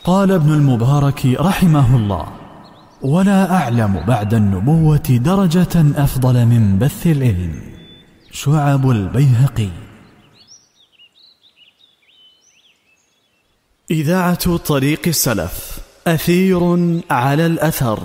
قال ابن المبارك رحمه الله: ولا أعلم بعد النبوة درجة أفضل من بث العلم. شعب البيهقي. إذاعة طريق السلف، أثير على الأثر.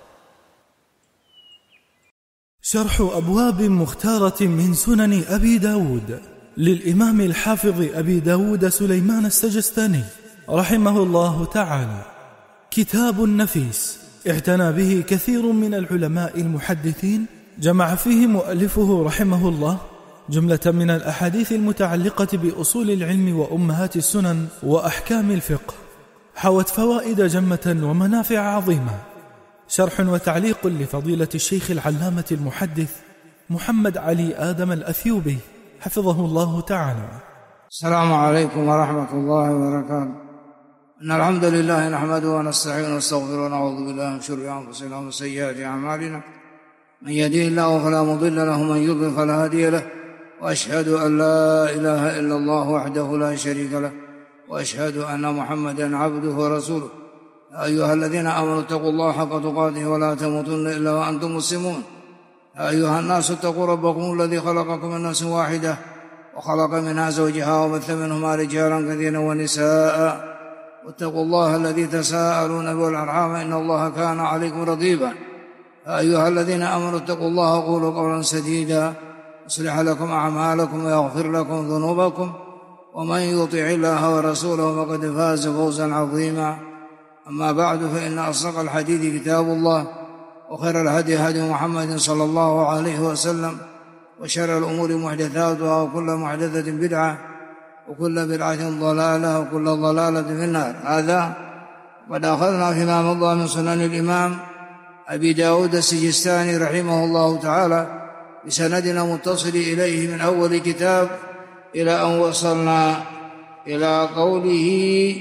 شرح أبواب مختارة من سنن أبي داود للإمام الحافظ أبي داود سليمان السجستاني رحمه الله تعالى، كتاب نفيس اعتنى به كثير من العلماء المحدثين، جمع فيه مؤلفه رحمه الله جملة من الأحاديث المتعلقة بأصول العلم وأمهات السنن وأحكام الفقه، حوت فوائد جمة ومنافع عظيمة. شرح وتعليق لفضيلة الشيخ العلامة المحدث محمد علي آدم الأثيوبي حفظه الله تعالى. السلام عليكم ورحمة الله وبركاته. إن الحمد لله نحمده ونستعينه ونستغفره ونعوذ بالله من شرور أنفسنا ومن سيئات أعمالنا، من يهده الله فلا مضل له ومن يضلل فلا هادي له، وأشهد أن لا إله إلا الله وحده لا شريك له، وأشهد أن محمدا عبده ورسوله. يا أيها الذين آمنوا اتقوا الله حق تقاته ولا تموتن إلا وأنتم مسلمون. يا أيها الناس اتقوا ربكم الذي خلقكم من نفس واحدة وخلق منها زوجها وبث منهما رجالا كثيرا ونساء، واتقوا الله الذي تساءلون به والأرحام إن الله كان عليكم رقيبا. يا أيها الذين آمنوا اتقوا الله وقولوا قولا سديدا يصلح لكم أعمالكم ويغفر لكم ذنوبكم، ومن يطع الله ورسوله فقد فاز فوزا عظيما. أما بعد، فإن أصدق الحديث كتاب الله، وخير الهدي هدي محمد صلى الله عليه وسلم، وشر الأمور محدثاتها، وكل محدثة بدعة، وكل بدعة ضلالة، وكل ضلالة في النار. هذا قد أخذنا فيما مضى من سنن الإمام أبي داود السجستاني رحمه الله تعالى بسندنا متصل إليه من أول كتاب إلى أن وصلنا إلى قوله: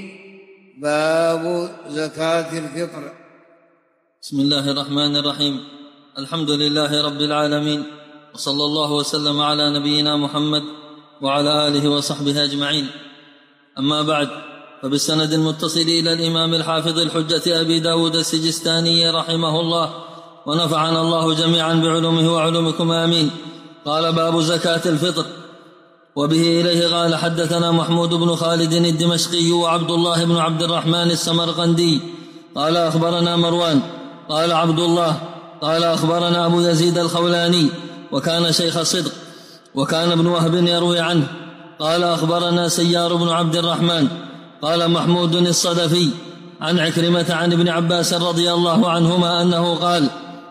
باب زكاة الفطر. بسم الله الرحمن الرحيم. الحمد لله رب العالمين، وصلى الله وسلم على نبينا محمد وعلى آله وصحبه أجمعين. أما بعد، فبالسند المتصل إلى الإمام الحافظ الحجة أبي داود السجستاني رحمه الله، ونفعنا الله جميعا بعلومه وعلومكم آمين. قال: باب زكاة الفطر. وبه إليه قال: حدثنا محمود بن خالد الدمشقي وعبد الله بن عبد الرحمن السمرقندي قال: أخبرنا مروان قال عبد الله قال: أخبرنا أبو يزيد الخولاني وكان شيخ صدق، وكان ابن وهب يروي عنه. قال: أخبرنا سيار بن عبد الرحمن قال محمود الصدفي عن عكرمة عن ابن عباس رضي الله عنهما أنه قال: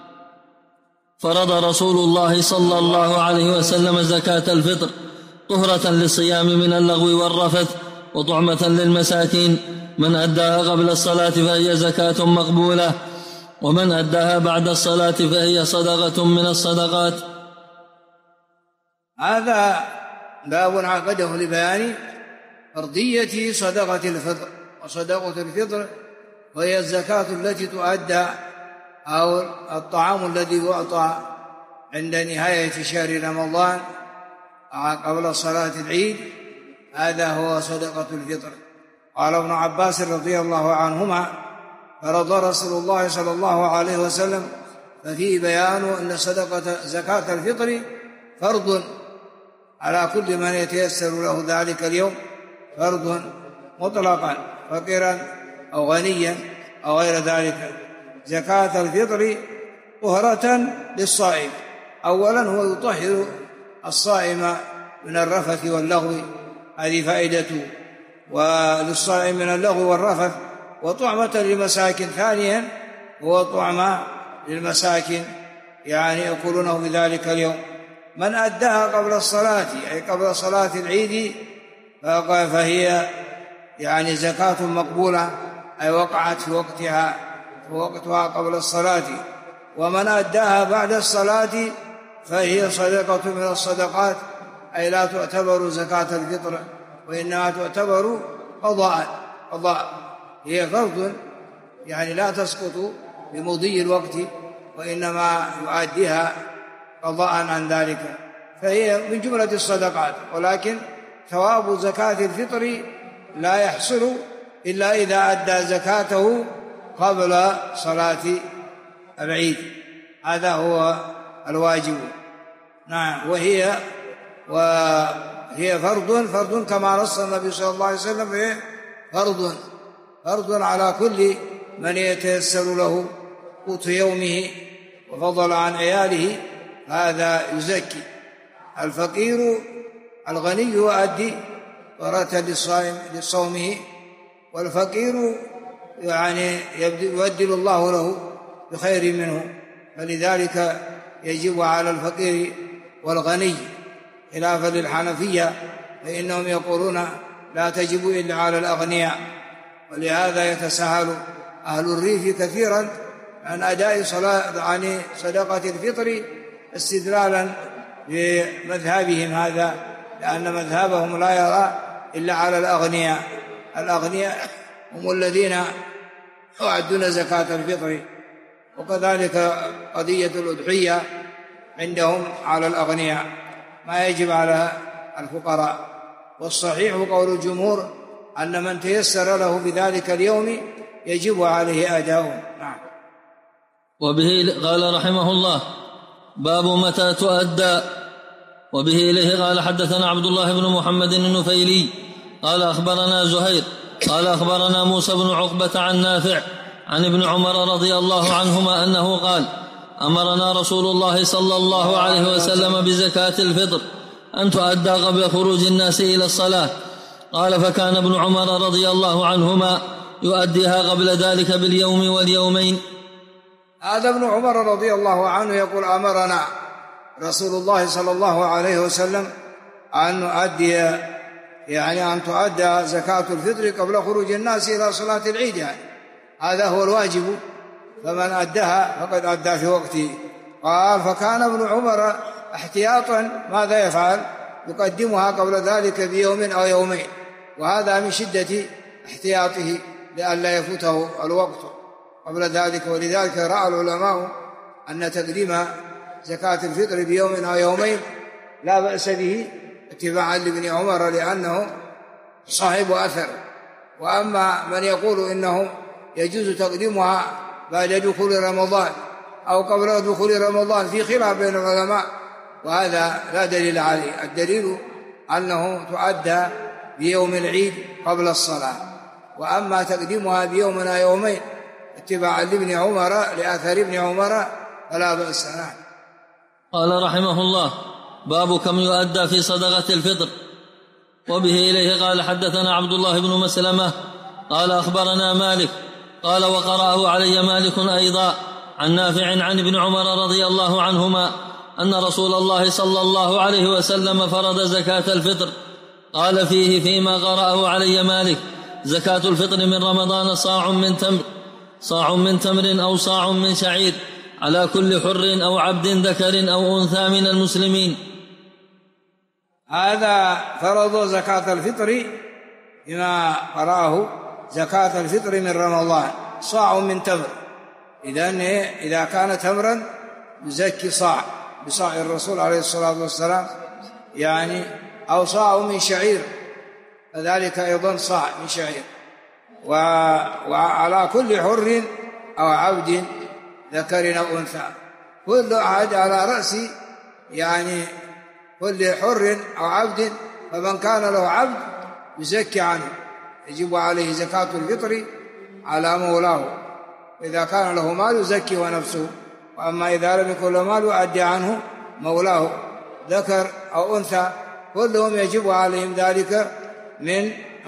فرض رسول الله صلى الله عليه وسلم زكاة الفطر طهرة للصيام من اللغو والرفث وطعمة للمساكين، من أداها قبل الصلاة فهي زكاة مقبولة، ومن أداها بعد الصلاة فهي صدقة من الصدقات. هذا باب عقده لبيان فرضية صدقة الفطر. وصدقة الفطر وهي الزكاة التي تؤدى أو الطعام الذي يعطى عند نهاية شهر رمضان قبل صلاة العيد، هذا هو صدقة الفطر. قال ابن عباس رضي الله عنهما: فرض رسول الله صلى الله عليه وسلم، ففيه بيان أن زكاة الفطر فرض على كل من يتيسر له ذلك اليوم، فرض مطلقا، فقيرا أو غنيا أو غير ذلك. زكاة الفطر طهرة للصائم. أولا هو يطهر الصائم من الرفث واللغو، هذه فائدته، وللصائم من اللغو والرفث، وطعمة للمساكين. ثانيا هو طعمة للمساكين، يعني يأكلونه بذلك اليوم. من أداها قبل الصلاة، أي قبل صلاة العيد، فهي يعني زكاة مقبولة، أي وقعت في وقتها قبل الصلاة. ومن أداها بعد الصلاة فهي صدقة من الصدقات، أي لا تعتبر زكاة الفطر، وإنما تعتبر قضاء. هي فرض يعني لا تسقط بمضي الوقت، وإنما يؤديها قضاء عن ذلك، فهي من جملة الصدقات. ولكن ثواب زكاة الفطر لا يحصل إلا إذا أدى زكاته قبل صلاة العيد، هذا هو الواجب. نعم. وهي فرض كما نص النبي صلى الله عليه وسلم، فرض على كل من يتيسر له قوت يومه وفضل عن عياله، هذا يزكي. الفقير الغني يؤدي فرة لصومه، والفقير يعني يبدل الله له بخير منه، فلذلك يجب على الفقير والغني، خلافا للحنفية فإنهم يقولون لا تجب إلا على الأغنياء. ولهذا يتساهل أهل الريف كثيرا عن أداء صدقة الفطر استدلالا بمذهبهم هذا، لأن مذهبهم لا يرى إلا على الأغنياء. الأغنياء هم الذين يؤدون زكاة الفطر، وكذلك قضية الأضحية عندهم على الأغنياء، ما يجب على الفقراء. والصحيح قول الجمهور أن من تيسر له بذلك اليوم يجب عليه أداؤه. نعم. وبه قال رحمه الله: باب متى تؤدى. وبه إليه قال حدثنا عبد الله بن محمد النفيلي قال أخبرنا زهير قال أخبرنا موسى بن عقبة عن نافع عن ابن عمر رضي الله عنهما أنه قال: أمرنا رسول الله صلى الله عليه وسلم بزكاة الفطر أن تؤدى قبل خروج الناس إلى الصلاة. قال: فكان ابن عمر رضي الله عنهما يؤديها قبل ذلك باليوم واليومين. هذا ابن عمر رضي الله عنه يقول: أمرنا رسول الله صلى الله عليه وسلم أن نؤدي، يعني أن تؤدى زكاة الفطر قبل خروج الناس إلى صلاة العيد، يعني هذا هو الواجب، فمن أداها فقد أدى في وقته. قال: فكان ابن عمر احتياطا ماذا يفعل؟ يقدمها قبل ذلك بيوم أو يومين، وهذا من شدة احتياطه لئلا يفوته الوقت قبل ذلك. ولذلك رأى العلماء أن تقديم زكاة الفطر بيوم أو يومين لا بأس به اتباعا لابن عمر، لأنه صاحب أثر. وأما من يقول إنه يجوز تقديمها بعد دخول رمضان أو قبل دخول رمضان، في خلاف بين العلماء، وهذا لا دليل عليه. الدليل أنه تؤدى بيوم العيد قبل الصلاة. وأما تقديمها بيومنا يومين اتباعا لابن عمر لأثر ابن عمر فلا بأس. قال رحمه الله: باب كم يؤدى في صدقة الفطر. وبه إليه قال حدثنا عبد الله بن مسلمة قال أخبرنا مالك قال: وقرأه علي مالك أيضا عن نافع عن ابن عمر رضي الله عنهما أن رسول الله صلى الله عليه وسلم فرض زكاة الفطر. قال فيه فيما قرأه علي مالك: زكاة الفطر من رمضان صاع من تمر أو صاع من شعير على كل حر أو عبد ذكر أو أنثى من المسلمين. هذا فرض زكاة الفطر بما قرأه زكاة الفطر من رمضان صاع من تمر. إذا كان تمرا يزكي صاع بصاع الرسول عليه الصلاة والسلام، يعني أو صاع من شعير فذلك أيضا صاع من شعير، وعلى كل حر أو عبد ذكر أو أنثى، كل أحد على رأس يعني كل حر أو عبد، فمن كان له عبد يزكي عنه، يجب عليه زكاة الفطر على مولاه. إذا كان له مال يزكي ونفسه، وأما إذا لم يكن له مال يؤدي عنه مولاه ذكر أو أنثى، كلهم يجب عليهم ذلك من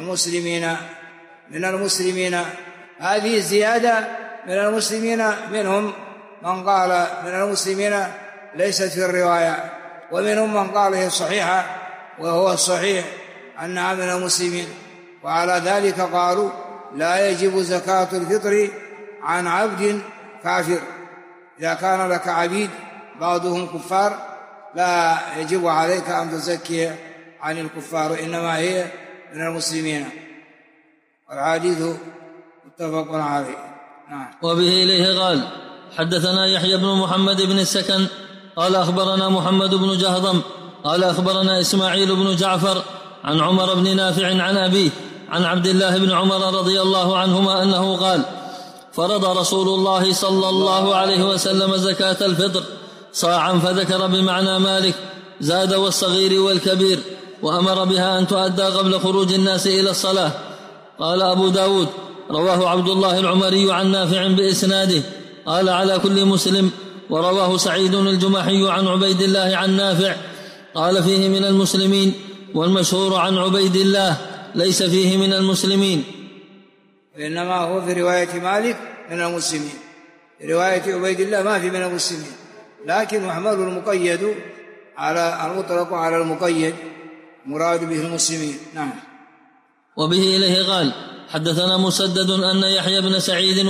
المسلمين. هذه الزيادة من المسلمين، منهم من قال من المسلمين ليست في الرواية، ومنهم من قال هي صحيحة، وهو الصحيح أنها من المسلمين. وعلى ذلك قالوا لا يجب زكاة الفطر عن عبد كافر. إذا كان لك عبيد بعضهم كفار لا يجب عليك أن تزكي عن الكفار، إنما هي من المسلمين. والحديث متفق عليه. نعم. وبه إليه قال حدثنا يحيى بن محمد بن السكن قال أخبرنا محمد بن جهضم قال أخبرنا إسماعيل بن جعفر عن عمر بن نافع عن أبيه عن عبد الله بن عمر رضي الله عنهما أنه قال: فرض رسول الله صلى الله عليه وسلم زكاة الفطر صاعا، فذكر بمعنى مالك زاد والصغير والكبير، وأمر بها أن تؤدى قبل خروج الناس إلى الصلاة. قال أبو داود: رواه عبد الله العمري عن نافع بإسناده، قال: على كل مسلم. ورواه سعيد الجمحي عن عبيد الله عن نافع، قال: فيه من المسلمين، والمشهور عن عبيد الله ليس فيه من المسلمين، إنما هو في رواية مالك من المسلمين، في رواية عبيد الله ما في من المسلمين، لكن محمل المقيد على المطلق على المقيد، مراد به المسلمين. نعم. وبه إليه قال: حدثنا مسدد أن يحيى بن سعيد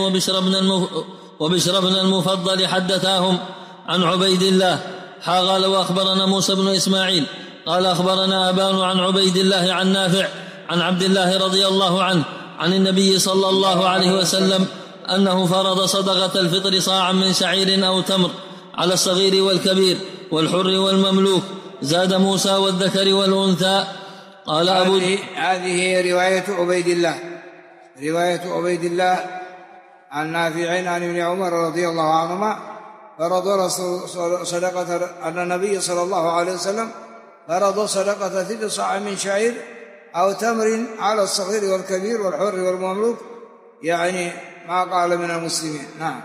وبشر بن المفضل حدثاهم عن عبيد الله قال: وأخبرنا موسى بن إسماعيل قال: أخبرنا أبان عن عبيد الله عن نافع عن عبد الله رضي الله عنه عن النبي صلى الله عليه وسلم أنه فرض صدقة الفطر صاعا من شعير أو تمر على الصغير والكبير والحر والمملوك، زاد موسى والذكر والأنثى. قال هذه رواية عبيد الله، رواية عبيد الله عن نافع عن ابن عمر رضي الله عنهما: فرض صدقة أن النبي صلى الله عليه وسلم فرض صدقة الفطر صاع من شعير أو تمر على الصغير والكبير والحر والمملوك، يعني ما قال من المسلمين. نعم.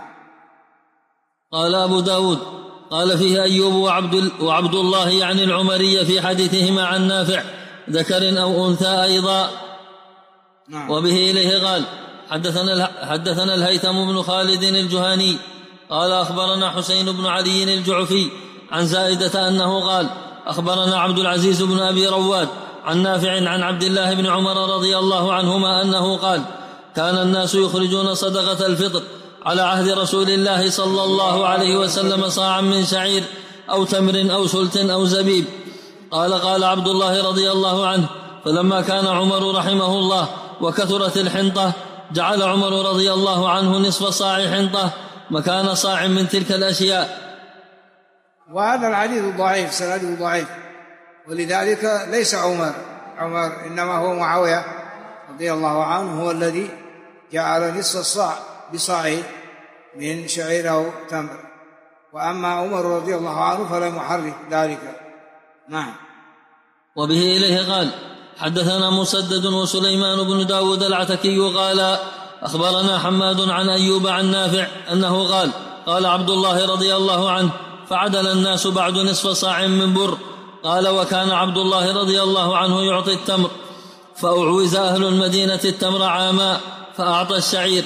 قال أبو داود: قال فيه أيوب وعبد الله يعني العمري في حديثهما عن نافع ذكر أو أنثى أيضا. نعم. وبه إليه قال: حدثنا الهيثم بن خالد الجهني قال: أخبرنا حسين بن علي الجعفي عن زائدة أنه قال: أخبرنا عبد العزيز بن أبي رواد عن نافع عن عبد الله بن عمر رضي الله عنهما أنه قال: كان الناس يخرجون صدقة الفطر على عهد رسول الله صلى الله عليه وسلم صاعا من شعير أو تمر أو سلت أو زبيب. قال عبد الله رضي الله عنه: فلما كان عمر رحمه الله وكثرت الحنطة جعل عمر رضي الله عنه نصف صاع حنطة مكان صاع من تلك الأشياء. وهذا الحديث ضعيف، سنده ضعيف، ولذلك ليس عمر إنما هو معاوية رضي الله عنه هو الذي جعل نصف الصاع بصاع من شعير أو تمر، وأما عمر رضي الله عنه فلا محرك ذلك. نعم. وبه إليه قال: حدثنا مسدد وسليمان بن داود العتكي قال: أخبرنا حماد عن أيوب عن نافع أنه قال عبد الله رضي الله عنه: فعدل الناس بعد نصف صاع من بر. قال: وكان عبد الله رضي الله عنه يعطي التمر، فأعوز أهل المدينة التمر عاما فأعطى الشعير.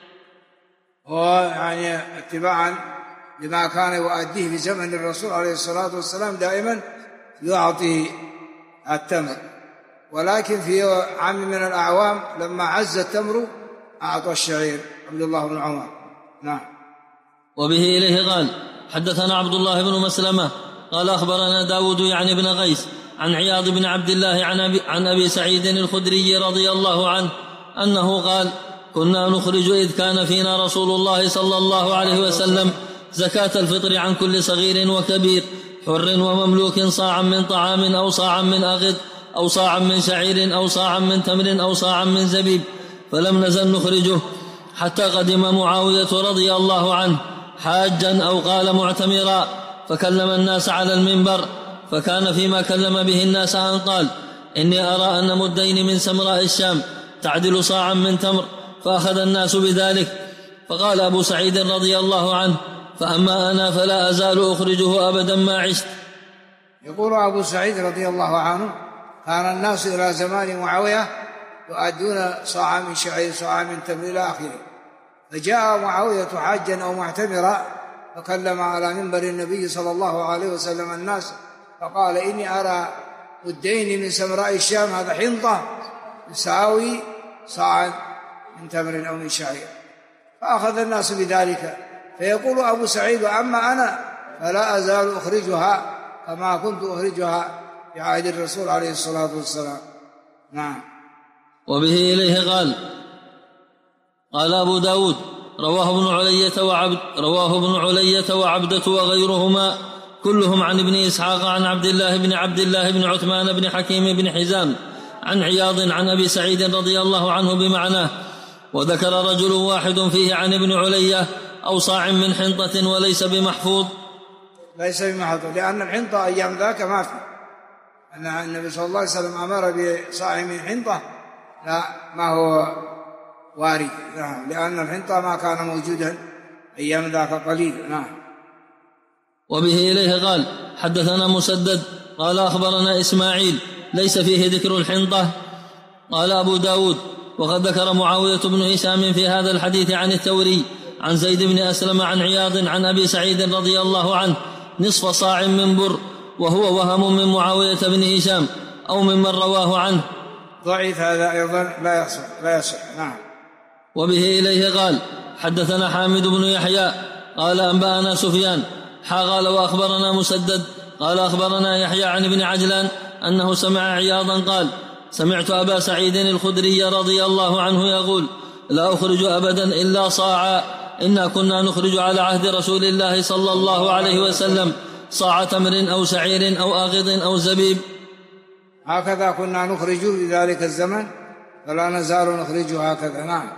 ويعني اتباعا لما كان يؤديه في زمن الرسول عليه الصلاة والسلام دائما يعطي التمر، ولكن في عام من الأعوام لما عز التمر أعطى الشعير عبد الله بن عمر. نعم. وبه إليه قال: حدثنا عبد الله بن مسلمة قال: أخبرنا داود يعني بن غيث عن عياض بن عبد الله عن أبي سعيد الخدري رضي الله عنه أنه قال: كنا نخرج إذ كان فينا رسول الله صلى الله عليه وسلم زكاة الفطر عن كل صغير وكبير حر ومملوك صاعا من طعام أو صاعا من أغد أو صاعا من شعير أو صاعا من تمر أو صاعا من زبيب، فلم نزل نخرجه حتى قدم معاوية رضي الله عنه حاجا أو قال معتمرا، فكلم الناس على المنبر، فكان فيما كلم به الناس أن قال: إني أرى أن مدين من سمراء الشام تعدل صاعا من تمر، فأخذ الناس بذلك. فقال أبو سعيد رضي الله عنه: فأما أنا فلا أزال أخرجه أبدا ما عشت. يقول أبو سعيد رضي الله عنه: كان الناس إلى زمان معاوية يؤدون صاعا من شعير صاعا من تمر إلى آخره، فجاء معاوية حاجا أو معتمرا فكلم على منبر النبي صلى الله عليه وسلم الناس، فقال: إني أرى مدين من سمراء الشام، هذا حنطة يساوي صاعا من تمر أو من شعير، فأخذ الناس بذلك. فيقول أبو سعيد: أما أنا فلا أزال أخرجها كما كنت أخرجها في عهد الرسول عليه الصلاة والسلام. نعم. وبه إليه قال أبو داود: رواه ابن علية وعبدة وغيرهما كلهم عن ابن إسحاق عن عبد الله بن عثمان بن حكيم بن حزام عن عياض عن أبي سعيد رضي الله عنه بمعناه. وذكر رجل واحد فيه عن ابن علية أو صاع من حنطة وليس بمحفوظ. ليس بمحفوظ لأن الحنطة أيام ذاك ما في، أن النبي صلى الله عليه وسلم أمر بصاع من حنطة لا ما هو وارد، لأن الحنطة ما كان موجودا أيام ذاك قليل. نعم. وبه إليه قال حدثنا مسدد قال أخبرنا إسماعيل ليس فيه ذكر الحنطة. قال أبو داود وقد ذكر معاوية بن هشام في هذا الحديث عن الثوري عن زيد بن أسلم عن عياض عن أبي سعيد رضي الله عنه نصف صاع من بر، وهو وهم من معاوية بن هشام أو ممن رواه عنه. ضعيف هذا أيضا لا يصح. نعم. وبه إليه قال حدثنا حامد بن يحيى قال أنبأنا سفيان قال وأخبرنا مسدد قال أخبرنا يحيى عن ابن عجلان أنه سمع عياضا قال سمعت أبا سعيد الخدري رضي الله عنه يقول لا أخرج أبدا إلا صاعا، إنا كنا نخرج على عهد رسول الله صلى الله عليه وسلم صاع تمر أو شعير أو آغض أو زبيب. هكذا كنا نخرج في ذلك الزمن فلا نزال نخرج هكذا. نعم.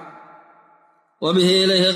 وبه إليه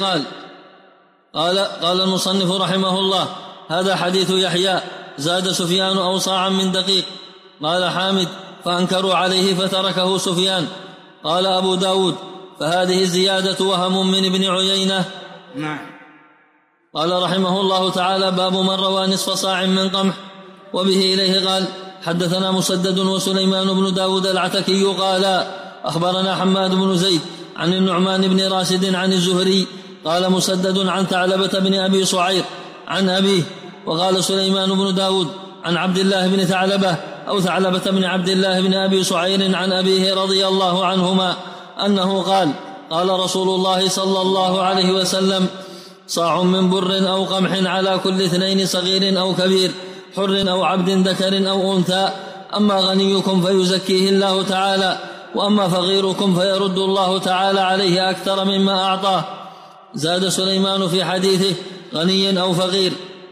قال المصنف رحمه الله هذا حديث يحيى زاد سفيان أو صاعا من دقيق. قال حامد فأنكروا عليه فتركه سفيان. قال أبو داود فهذه الزيادة وهم من ابن عيينة. نعم. قال رحمه الله تعالى باب من روى نصف صاع من قمح. وبه إليه قال حدثنا مسدد وسليمان بن داود العتكي قال أخبرنا حماد بن زيد عن النعمان بن راشد عن الزهري قال مسدد عن ثعلبة بن أبي صعير عن أبيه. وقال سليمان بن داود عن عبد الله بن ثعلبة أو ثعلبة بن عبد الله بن أبي صعير عن أبيه رضي الله عنهما أنه قال رسول الله صلى الله عليه وسلم صاع من بر أو قمح على كل 2 صغير أو كبير حر أو عبد ذكر أو أنثى، أما غنيكم فيزكيه الله تعالى، وأما فقيركم فيرد الله تعالى عليه أكثر مما أعطاه. زاد سليمان في حديثه غني أو فقير.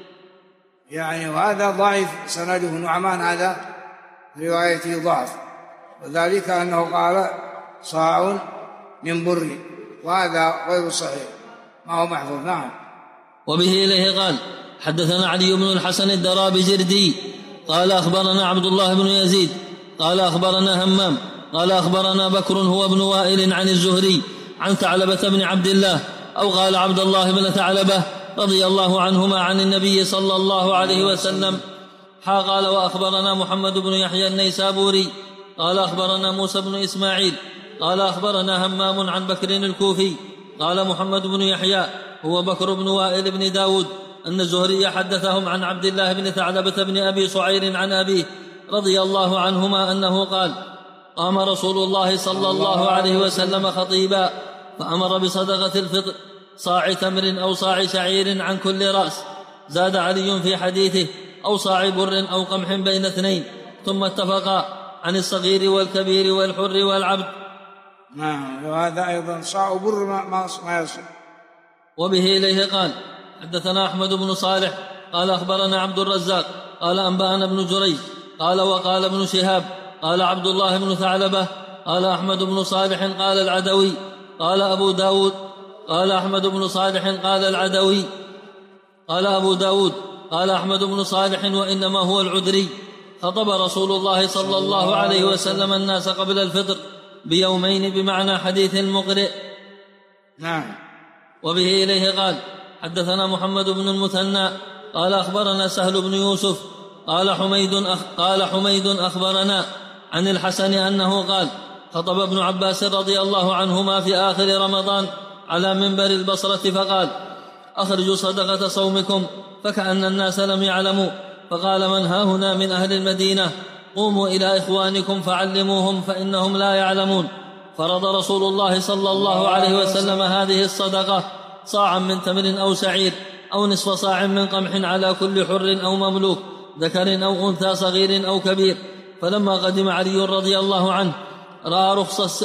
يعني وهذا ضعيف سنده نعمان، هذا روايته ضعف، وذلك أنه قال صاع من بر، وهذا غير صحيح ما هو محفوظ. نعم. وبه إليه قال حدثنا علي بن الحسن الدرابجردي قال أخبرنا عبد الله بن يزيد قال أخبرنا همام قال أخبرنا بكر هو ابن وائل عن الزهري عن ثعلبة بن عبد الله أو قال عبد الله بن ثعلبة رضي الله عنهما عن النبي صلى الله عليه وسلم. قال وأخبرنا محمد بن يحيى النيسابوري قال أخبرنا موسى بن إسماعيل قال أخبرنا همام عن بكر الكوفي قال محمد بن يحيى هو بكر بن وائل بن داود أن الزهري حدثهم عن عبد الله بن ثعلبة بن أبي صعير عن أبيه رضي الله عنهما أنه قال قام رسول الله صلى الله عليه وسلم خطيبا فأمر بصدقة الفطر صاع تمر أو صاع شعير عن كل رأس. زاد علي في حديثه أو صاع بر أو قمح بين 2، ثم اتفقا عن الصغير والكبير والحر والعبد. نعم. وهذا أيضا صاع بر ما يصل. وبه إليه قال حدثنا أحمد بن صالح قال أخبرنا عبد الرزاق قال أنبأنا ابن جريج قال وقال ابن شهاب قال عبد الله بن ثعلبة قال أحمد بن صالح قال العدوي قال أبو داود قال أحمد بن صالح قال العدوي قال أبو داود قال أحمد بن صالح وإنما هو العذري. خطب رسول الله صلى الله عليه وسلم الناس قبل الفطر بيومين بمعنى حديث المقرئ. نعم. وبه إليه قال حدثنا محمد بن المثنى قال أخبرنا سهل بن يوسف قال حميد أخبرنا عن الحسن أنه قال خطب ابن عباس رضي الله عنهما في آخر رمضان على منبر البصرة فقال أخرجوا صدقة صومكم، فكأن الناس لم يعلموا، فقال من هاهنا من أهل المدينة قوموا إلى إخوانكم فعلموهم فإنهم لا يعلمون. فرض رسول الله صلى الله عليه وسلم هذه الصدقة صاعا من تمر أو شعير أو نصف صاع من قمح على كل حر أو مملوك ذكر أو أنثى صغير أو كبير. فلما قدم علي رضي الله عنه رأى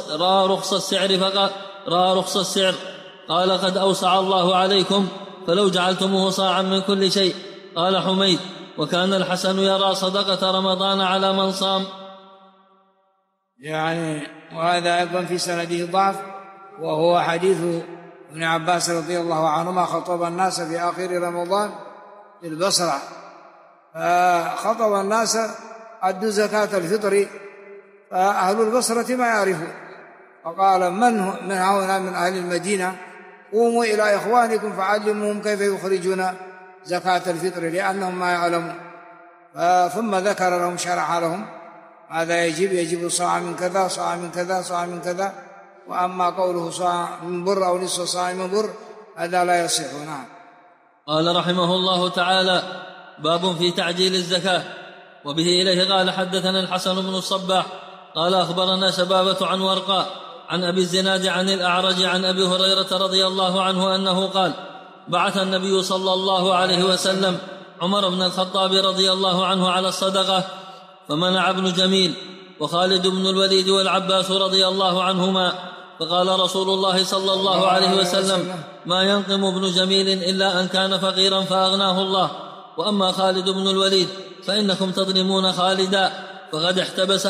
رخص السعر قال قد أوسع الله عليكم فلو جعلتموه صاعا من كل شيء. قال حميد وكان الحسن يرى صدقة رمضان على من صام. يعني وهذا أيضا في سنده ضعف، وهو حديث ابن عباس رضي الله عنهما خطب الناس في آخر رمضان في البصرة، فخطب الناس أدوا زكاة الفطر، فأهل البصرة ما يعرفون، فقال من هؤلاء من أهل المدينة قوموا إلى إخوانكم فعلموهم كيف يخرجون زكاة الفطر لأنهم ما يعلمون. ثم ذكر لهم، شرح لهم هذا يجب صاع من كذا، صاع من كذا، صاع من كذا. وأما قوله صاع من بر أو نصف صاع من بر هذا لا يصح. نعم. قال رحمه الله تعالى: باب في تعجيل الزكاة. وبه إليه قال: حدثنا الحسن بن الصباح قال: أخبرنا شبابة عن ورقاء عن أبي الزناد عن الأعرج عن أبي هريرة رضي الله عنه أنه قال: بعث النبي صلى الله عليه وسلم عمر بن الخطاب رضي الله عنه على الصدقة، فمنع ابن جميل وخالد بن الوليد والعباس رضي الله عنهما، فقال رسول الله صلى الله عليه وسلم: ما ينقم ابن جميل إلا أن كان فقيرا فأغناه الله، وأما خالد بن الوليد فإنكم تظلمون خالدا فقد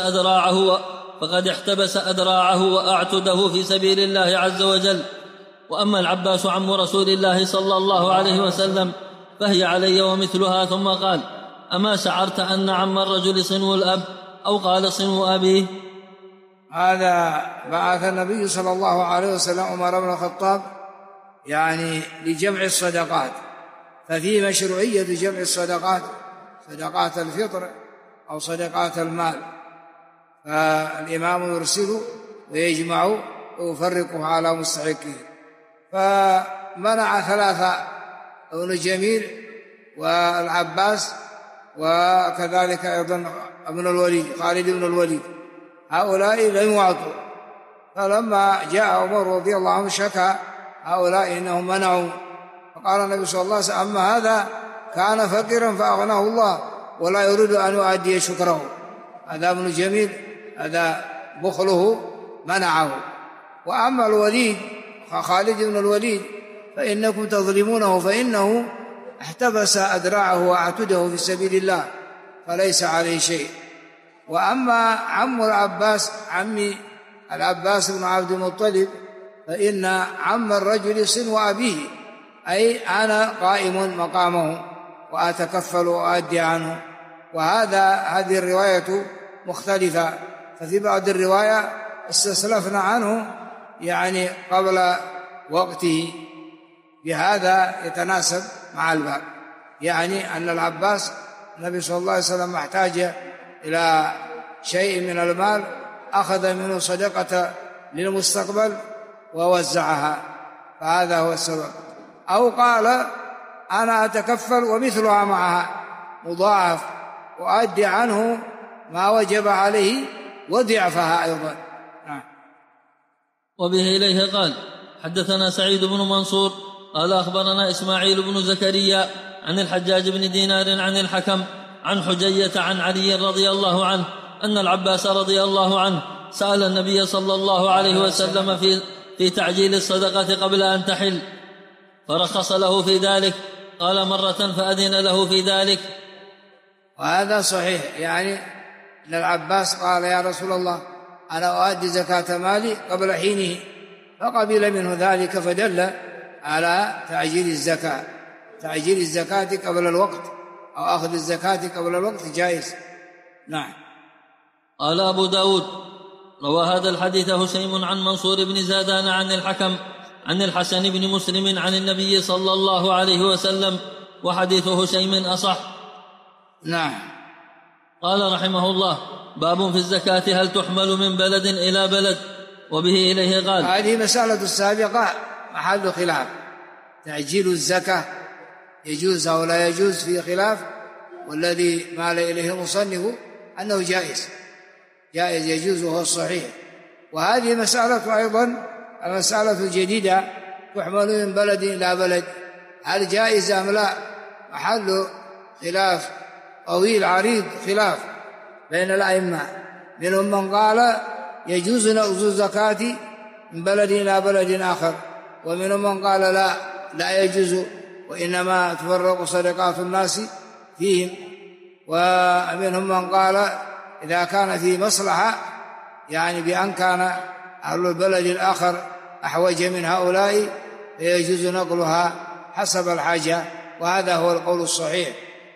احتبس أدراعه وأعتده في سبيل الله عز وجل. وأما العباس عم رسول الله صلى الله عليه وسلم فهي علي ومثلها. ثم قال: أما شعرت أن عم الرجل صنو الأب، أو قال صنو أبيه؟ هذا بعث النبي صلى الله عليه وسلم عمر بن الخطاب يعني لجمع الصدقات، ففي مشروعية جمع الصدقات، صدقات الفطر أو صدقات المال، فالإمام يرسله ويجمع ويفرقه على مستحقه. فمنع ثلاثة: ابن جميل والعباس وكذلك أيضا ابن الوليد، خالد بن الوليد، هؤلاء لم يعطوا. فلما جاء عمر رضي الله عنه شكى هؤلاء إنهم منعوا، فقال النبي صلى الله عليه وسلم: أما هذا كان فقيرا فأغناه الله ولا يريد أن يؤدي شكره. هذا ابن جميل، هذا بخله منعه. وأما الوليد خالد بن الوليد فإنكم تظلمونه، فإنه احتبس أدراعه وأعتده في سبيل الله فليس عليه شيء. وأما عم العباس، عمي العباس بن عبد المطلب، فإن عم الرجل صنو أبيه، أي أنا قائم مقامه وأتكفل وأؤدي عنه. هذه الرواية مختلفة، ففي بعض الرواية استسلفنا عنه يعني قبل وقته، بهذا يتناسب مع الباب، يعني أن العباس النبي صلى الله عليه وسلم احتاج إلى شيء من المال، أخذ منه صدقة للمستقبل ووزعها، فهذا هو السبب. أو قال: أنا أتكفل ومثلها معها مضاعف وأدي عنه ما وجب عليه وضعفها أيضا. وبه إليه قال: حدثنا سعيد بن منصور قال: أخبرنا إسماعيل بن زكريا عن الحجاج بن دينار عن الحكم عن حجية عن علي رضي الله عنه أن العباس رضي الله عنه سأل النبي صلى الله عليه وسلم في تعجيل الصدقة قبل أن تحل، فرخص له في ذلك. قال مرة فأذن له في ذلك. وهذا صحيح، يعني أن العباس قال: يا رسول الله، أنا أؤدي زكاة مالي قبل حينه، فقبل منه ذلك، فدل على تعجيل الزكاة قبل الوقت، أو أخذ الزكاة قبل الوقت جائز. نعم. قال أبو داود: روى هذا الحديث هشيم عن منصور بن زادان عن الحكم عن الحسن بن مسلم عن النبي صلى الله عليه وسلم، وحديث هشيم أصح. نعم. قال رحمه الله: باب في الزكاة هل تحمل من بلد إلى بلد. وبه إليه قال: هذه مسألة السابقة محل خلاف، تعجيل الزكاة يجوز أو لا يجوز في خلاف، والذي مال إليه المصنف أنه جائز يجوز وهو الصحيح. وهذه مسألة أيضا المسألة الجديدة، تحمل من بلد إلى بلد، هل جائز أم لا؟ محل خلاف طويل عريض، خلاف بين الأئمة، منهم من قال يجوز نقص الزكاة من بلد إلى بلد آخر، ومنهم من قال لا يجوز، وإنما تفرق صدقات الناس فيهم، ومنهم من قال إذا كان في مصلحة يعني بأن كان أهل البلد الآخر أحوج من هؤلاء فيجوز نقلها حسب الحاجة، وهذا هو القول الصحيح.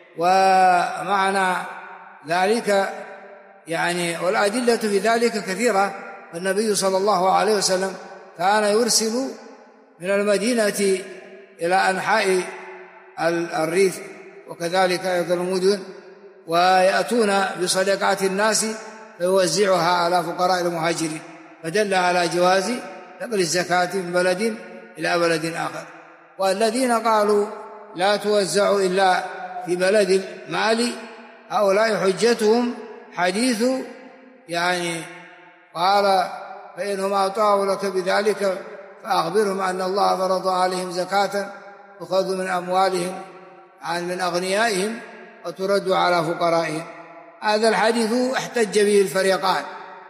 ومعنى ذلك يعني والأدلة في ذلك كثيرة. النبي صلى الله عليه وسلم كان يرسل من المدينة إلى أنحاء الريف وكذلك أيضا المدن، ويأتون بصدقات الناس فيوزعها على فقراء المهاجرين، فدل على جواز نقل الزكاة من بلد إلى بلد آخر. والذين قالوا لا توزع إلا في بلد المال هؤلاء حجتهم حديث يعني قال فإنهم أطاعوا لك بذلك فأخبرهم أن الله فرض عليهم زكاة تؤخذ من أموالهم من أغنيائهم وترد على فقرائهم. هذا الحديث احتج به الفريقان،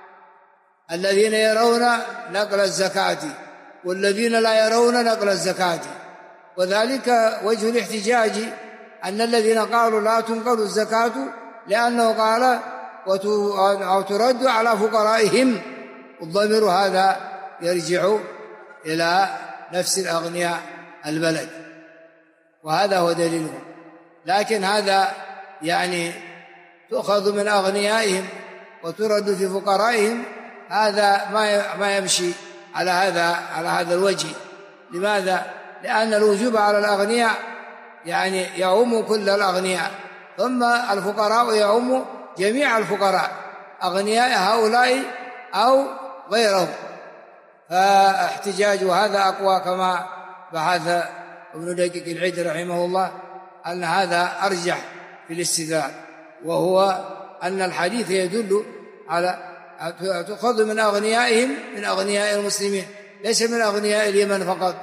الذين يرون نقل الزكاة والذين لا يرون نقل الزكاة. وذلك وجه الاحتجاج أن الذين قالوا لا تنقل الزكاة لأنه قال وترد على فقرائهم، الضمير هذا يرجع إلى نفس الأغنياء البلد، وهذا هو دليلهم. لكن هذا يعني تؤخذ من أغنيائهم وترد في فقرائهم، هذا ما يمشي على هذا الوجه. لماذا؟ لأن الوجوب على الأغنياء يعني يعم كل الأغنياء، ثم الفقراء يعم جميع الفقراء، أغنياء هؤلاء أو غيرهم. فاحتجاج هذا أقوى كما بحث ابن دقيق العيد رحمه الله، أن هذا أرجح في الاستدلال، وهو أن الحديث يدل على تؤخذ من أغنيائهم من أغنياء المسلمين ليس من أغنياء اليمن فقط،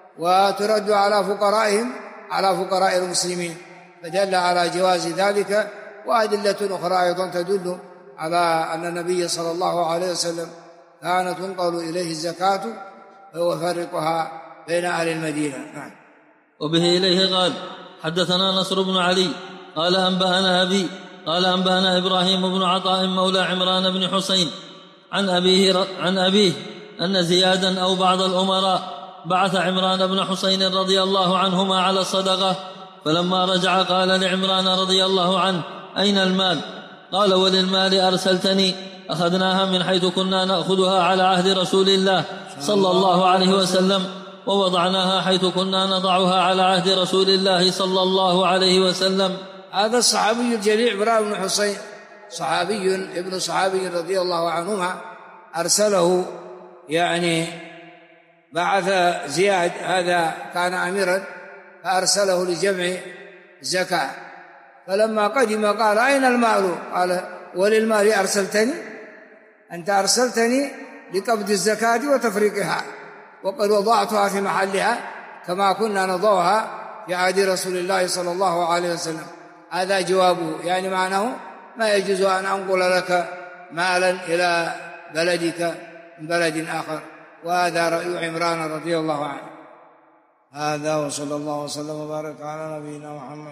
وترد على فقرائهم على فقراء المسلمين، فدل على جواز ذلك. وأدلة أخرى أيضا تدل على أن النبي صلى الله عليه وسلم كانت تنقل إليه الزكاة فهو يفرقها بين أهل المدينة. نعم. وبه إليه قال حدثنا نصر بن علي قال أنبأنا أبي قال أنبأنا إبراهيم بن عطاء مولى عمران بن حسين عن أبيه أن زيادا أو بعض الأمراء بعث عمران بن حسين رضي الله عنهما على الصدقة، فلما رجع قال لعمران رضي الله عنه أين المال؟ قال وللمال أرسلتني، أخذناها من حيث كنا نأخذها على عهد رسول الله صلى الله عليه وسلم، ووضعناها حيث كنا نضعها على عهد رسول الله صلى الله عليه وسلم. هذا الصحابي الجليل عمران بن حسين صحابي ابن صحابي رضي الله عنهما، أرسله يعني بعث زياد، هذا كان أميرا، فأرسله لجمع الزكاة. فلما قدم قال أين المال؟ قال وللمال أرسلتني، أنت أرسلتني لقبض الزكاة وتفريقها، وقد وضعتها في محلها كما كنا نضعها في عهد رسول الله صلى الله عليه وسلم. هذا جوابه، يعني معناه ما يجوز أن أنقل لك مالا إلى بلدك من بلد آخر. وهذا رأي عمران رضي الله عنه. هذا وصلى الله وسلم وبارك على نبينا محمد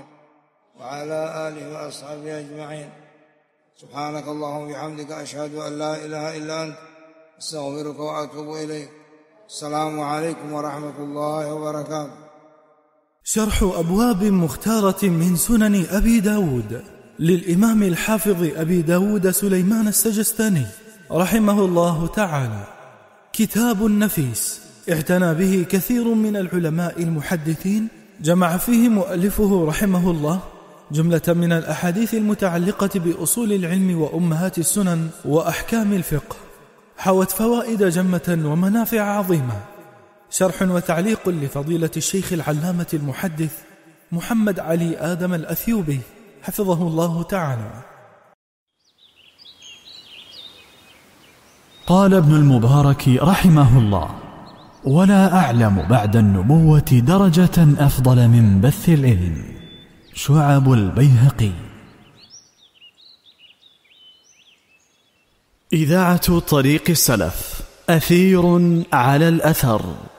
وعلى آله وأصحابه أجمعين. سبحانك اللهم وبحمدك، أشهد أن لا إله إلا أنت، أستغفرك وأتوب إليك. السلام عليكم ورحمة الله وبركاته. شرح أبواب مختارة من سنن أبي داود للإمام الحافظ أبي داود سليمان السجستاني رحمه الله تعالى، كتاب نفيس اعتنى به كثير من العلماء المحدثين، جمع فيه مؤلفه رحمه الله جملة من الأحاديث المتعلقة بأصول العلم وأمهات السنن وأحكام الفقه، حوت فوائد جمة ومنافع عظيمة. شرح وتعليق لفضيلة الشيخ العلامة المحدث محمد علي آدم الأثيوبي حفظه الله تعالى. قال ابن المبارك رحمه الله: ولا أعلم بعد النبوة درجة أفضل من بث العلم. شعب البيهقي. إذاعة طريق السلف، أثير على الأثر.